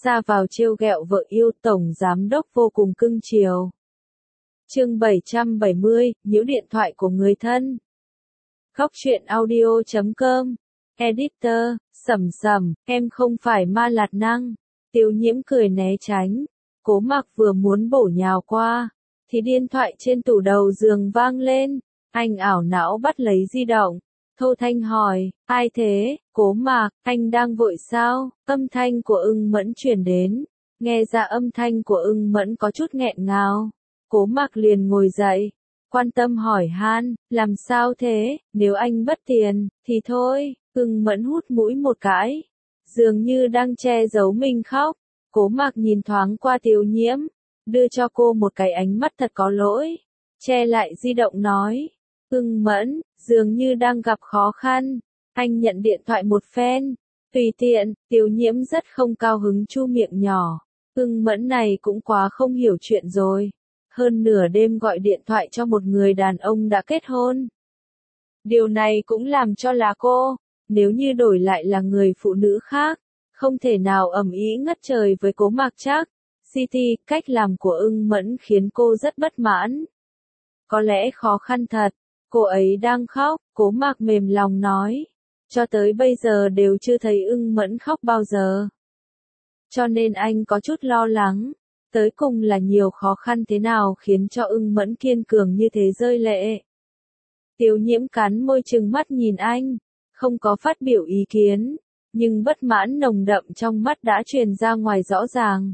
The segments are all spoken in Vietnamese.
ra vào trêu ghẹo vợ yêu, tổng giám đốc vô cùng cưng chiều. Chương 770, nhiễu điện thoại của người thân. Góc truyện audio.com. Editor, Sầm, em không phải ma lạt năng. Tiêu Nhiễm cười né tránh. Cố Mặc vừa muốn bổ nhào qua, thì điện thoại trên tủ đầu giường vang lên. Anh ảo não bắt lấy di động. Thô Thanh hỏi, ai thế? Cố Mặc, anh đang vội sao? Âm thanh của Ưng Mẫn truyền đến. Nghe ra âm thanh của Ưng Mẫn có chút nghẹn ngào. Cố Mặc liền ngồi dậy, quan tâm hỏi han, làm sao thế? Nếu anh bất tiền, thì thôi. Ưng Mẫn hút mũi một cái, dường như đang che giấu mình khóc. Cố Mặc nhìn thoáng qua Tiêu Nhiễm, đưa cho cô một cái ánh mắt thật có lỗi, che lại di động nói, Ưng Mẫn, dường như đang gặp khó khăn, anh nhận điện thoại một phen, tùy tiện. Tiêu Nhiễm rất không cao hứng chu miệng nhỏ, Ưng Mẫn này cũng quá không hiểu chuyện rồi, hơn nửa đêm gọi điện thoại cho một người đàn ông đã kết hôn. Điều này cũng làm cho là cô, nếu như đổi lại là người phụ nữ khác, không thể nào ầm ĩ ngất trời với Cố Mặc chắc. City, cách làm của Ưng Mẫn khiến cô rất bất mãn. Có lẽ khó khăn thật, cô ấy đang khóc. Cố Mặc mềm lòng nói, cho tới bây giờ đều chưa thấy Ưng Mẫn khóc bao giờ. Cho nên anh có chút lo lắng, tới cùng là nhiều khó khăn thế nào khiến cho Ưng Mẫn kiên cường như thế rơi lệ. Tiêu Nhiễm cắn môi trừng mắt nhìn anh, không có phát biểu ý kiến, nhưng bất mãn nồng đậm trong mắt đã truyền ra ngoài rõ ràng.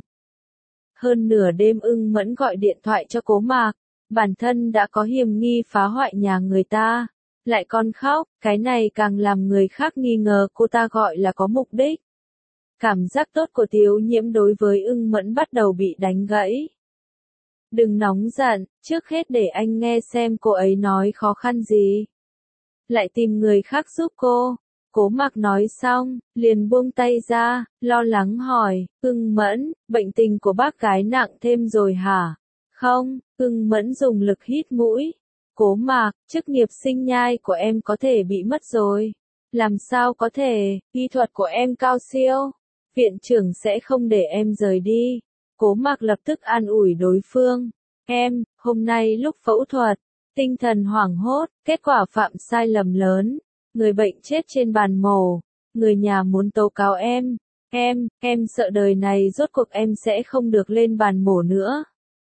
Hơn nửa đêm Ưng Mẫn gọi điện thoại cho Cố Mặc, bản thân đã có hiềm nghi phá hoại nhà người ta, lại còn khóc, cái này càng làm người khác nghi ngờ cô ta gọi là có mục đích. Cảm giác tốt của Tiêu Nhiễm đối với Ưng Mẫn bắt đầu bị đánh gãy. Đừng nóng giận, trước hết để anh nghe xem cô ấy nói khó khăn gì. Lại tìm người khác giúp cô. Cố Mặc nói xong, liền buông tay ra, lo lắng hỏi, Ưng Mẫn, bệnh tình của bác gái nặng thêm rồi hả? Không. Ưng Mẫn dùng lực hít mũi. Cố Mặc, chức nghiệp sinh nhai của em có thể bị mất rồi. Làm sao có thể, y thuật của em cao siêu. Viện trưởng sẽ không để em rời đi. Cố Mặc lập tức an ủi đối phương. Em, hôm nay lúc phẫu thuật, tinh thần hoảng hốt, kết quả phạm sai lầm lớn. Người bệnh chết trên bàn mổ, người nhà muốn tố cáo em. Em sợ đời này rốt cuộc em sẽ không được lên bàn mổ nữa.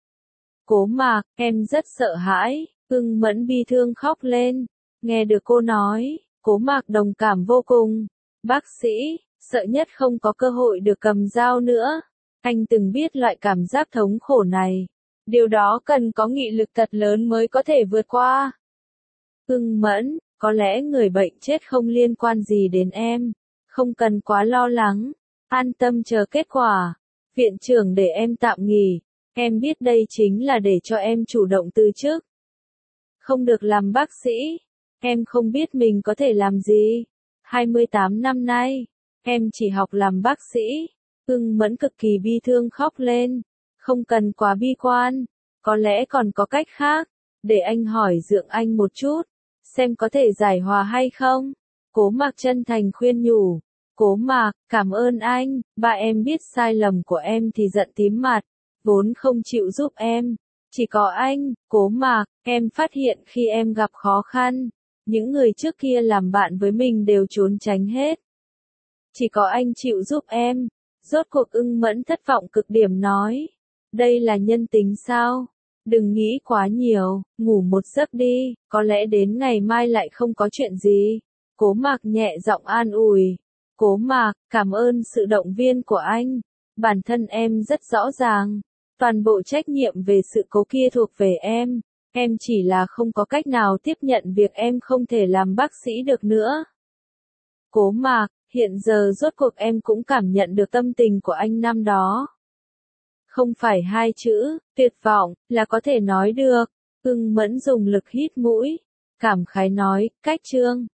Cố Mặc, em rất sợ hãi. Ưng Mẫn bi thương khóc lên. Nghe được cô nói, Cố Mặc đồng cảm vô cùng. Bác sĩ, sợ nhất không có cơ hội được cầm dao nữa. Anh từng biết loại cảm giác thống khổ này. Điều đó cần có nghị lực thật lớn mới có thể vượt qua. Ưng Mẫn, có lẽ người bệnh chết không liên quan gì đến em. Không cần quá lo lắng. An tâm chờ kết quả. Viện trưởng để em tạm nghỉ. Em biết đây chính là để cho em chủ động từ chức. Không được làm bác sĩ. Em không biết mình có thể làm gì. 28 năm nay, em chỉ học làm bác sĩ. Ưng Mẫn cực kỳ bi thương khóc lên. Không cần quá bi quan. Có lẽ còn có cách khác. Để anh hỏi Dượng Anh một chút. Xem có thể giải hòa hay không. Cố Mặc chân thành khuyên nhủ. Cố Mặc, cảm ơn anh. Ba em biết sai lầm của em thì giận tím mặt. Vốn không chịu giúp em. Chỉ có anh. Cố Mặc, em phát hiện khi em gặp khó khăn, những người trước kia làm bạn với mình đều trốn tránh hết. Chỉ có anh chịu giúp em. Rốt cuộc Ưng Mẫn thất vọng cực điểm nói. Đây là nhân tính sao? Đừng nghĩ quá nhiều, ngủ một giấc đi, có lẽ đến ngày mai lại không có chuyện gì. Cố Mặc nhẹ giọng an ủi. Cố Mặc, cảm ơn sự động viên của anh. Bản thân em rất rõ ràng. Toàn bộ trách nhiệm về sự cố kia thuộc về em. Em chỉ là không có cách nào tiếp nhận việc em không thể làm bác sĩ được nữa. Cố Mặc, hiện giờ rốt cuộc em cũng cảm nhận được tâm tình của anh năm đó. Không phải hai chữ, tuyệt vọng, là có thể nói được. Ưng Mẫn dùng lực hít mũi. Cảm khái nói, cách Trương.